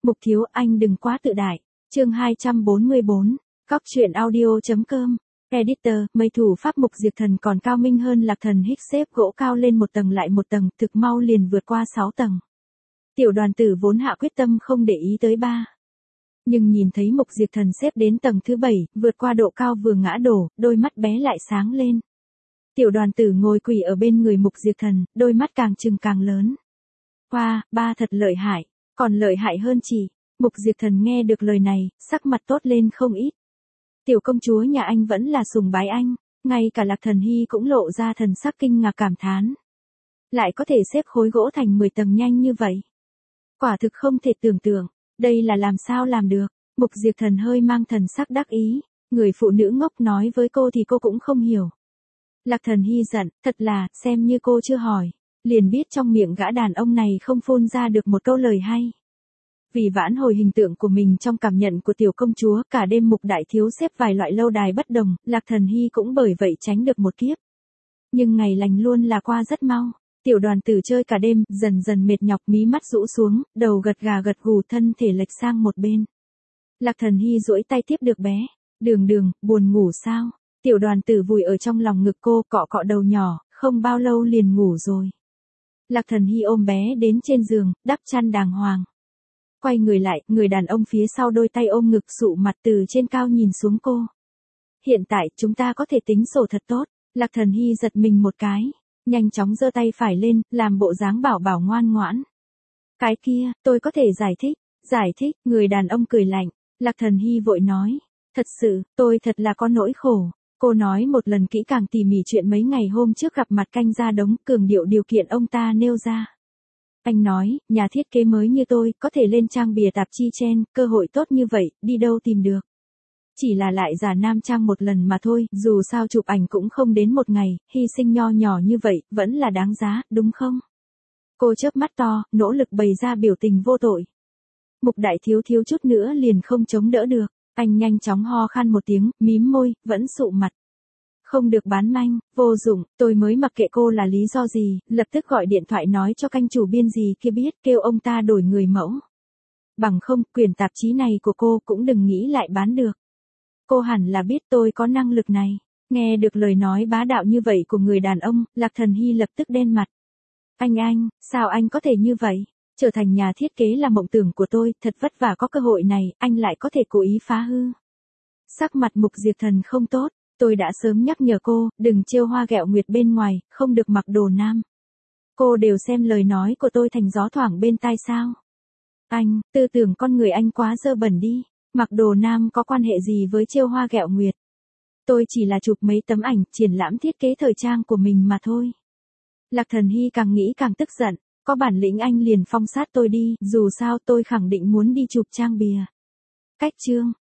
Mục Thiếu, anh đừng quá tự đại. Chương 244. Góc truyện audio.com. Editor, mấy thủ pháp Mục Diệt Thần còn cao minh hơn Lạc Thần hích xếp gỗ cao lên một tầng lại một tầng, thực mau liền vượt qua 6 tầng. Tiểu đoàn tử vốn hạ quyết tâm không để ý tới ba. Nhưng nhìn thấy Mục Diệt Thần xếp đến tầng thứ 7, vượt qua độ cao vừa ngã đổ, đôi mắt bé lại sáng lên. Tiểu đoàn tử ngồi quỳ ở bên người Mục Diệt Thần, đôi mắt càng trừng càng lớn. Wow, ba thật lợi hại, còn lợi hại hơn chị. Mục Diệt Thần nghe được lời này, sắc mặt tốt lên không ít. Tiểu công chúa nhà anh vẫn là sùng bái anh, ngay cả Lạc Thần Hy cũng lộ ra thần sắc kinh ngạc cảm thán. Lại có thể xếp khối gỗ thành 10 tầng nhanh như vậy. Quả thực không thể tưởng tượng, đây là làm sao làm được. Mục Diệt Thần hơi mang thần sắc đắc ý, người phụ nữ ngốc nói với cô thì cô cũng không hiểu. Lạc Thần Hy giận, thật là, xem như cô chưa hỏi, liền biết trong miệng gã đàn ông này không phun ra được một câu lời hay. Vì vãn hồi hình tượng của mình trong cảm nhận của tiểu công chúa, cả đêm Mục đại thiếu xếp vài loại lâu đài bất đồng, Lạc Thần Hy cũng bởi vậy tránh được một kiếp. Nhưng ngày lành luôn là qua rất mau, tiểu đoàn tử chơi cả đêm, dần dần mệt nhọc, mí mắt rũ xuống, đầu gật gà gật gù, thân thể lệch sang một bên. Lạc Thần Hy duỗi tay tiếp được bé. Đường đường, buồn ngủ sao? Tiểu đoàn tử vùi ở trong lòng ngực cô, cọ cọ đầu nhỏ, không bao lâu liền ngủ rồi. Lạc Thần Hy ôm bé đến trên giường, đắp chăn đàng hoàng. Quay người lại, người đàn ông phía sau đôi tay ôm ngực, sụ mặt từ trên cao nhìn xuống cô. Hiện tại, chúng ta có thể tính sổ thật tốt. Lạc Thần Hy giật mình một cái, nhanh chóng giơ tay phải lên, làm bộ dáng bảo bảo ngoan ngoãn. Cái kia, tôi có thể giải thích, người đàn ông cười lạnh. Lạc Thần Hy vội nói, thật sự, tôi thật là có nỗi khổ. Cô nói một lần kỹ càng tỉ mỉ chuyện mấy ngày hôm trước gặp mặt canh ra đống, cường điệu điều kiện ông ta nêu ra. Anh nói, nhà thiết kế mới như tôi, có thể lên trang bìa tạp chi chen, cơ hội tốt như vậy, đi đâu tìm được. Chỉ là lại giả nam trang một lần mà thôi, dù sao chụp ảnh cũng không đến một ngày, hy sinh nho nhỏ như vậy, vẫn là đáng giá, đúng không? Cô chớp mắt to, nỗ lực bày ra biểu tình vô tội. Mục đại thiếu thiếu chút nữa liền không chống đỡ được, anh nhanh chóng ho khan một tiếng, mím môi, vẫn sụ mặt. Không được bán manh, vô dụng, tôi mới mặc kệ cô là lý do gì, lập tức gọi điện thoại nói cho canh chủ biên gì kia biết, kêu ông ta đổi người mẫu. Bằng không, quyển tạp chí này của cô cũng đừng nghĩ lại bán được. Cô hẳn là biết tôi có năng lực này. Nghe được lời nói bá đạo như vậy của người đàn ông, Lạc Thần Hy lập tức đen mặt. Anh, sao anh có thể như vậy? Trở thành nhà thiết kế là mộng tưởng của tôi, thật vất vả có cơ hội này, anh lại có thể cố ý phá hư. Sắc mặt Mục Diệt Thần không tốt, tôi đã sớm nhắc nhở cô, đừng trêu hoa ghẹo nguyệt bên ngoài, không được mặc đồ nam. Cô đều xem lời nói của tôi thành gió thoảng bên tai sao? Anh, tư tưởng con người anh quá dơ bẩn đi, mặc đồ nam có quan hệ gì với trêu hoa ghẹo nguyệt? Tôi chỉ là chụp mấy tấm ảnh, triển lãm thiết kế thời trang của mình mà thôi. Lạc Thần Hy càng nghĩ càng tức giận. Có bản lĩnh anh liền phong sát tôi đi, dù sao tôi khẳng định muốn đi chụp trang bìa. Cách chương.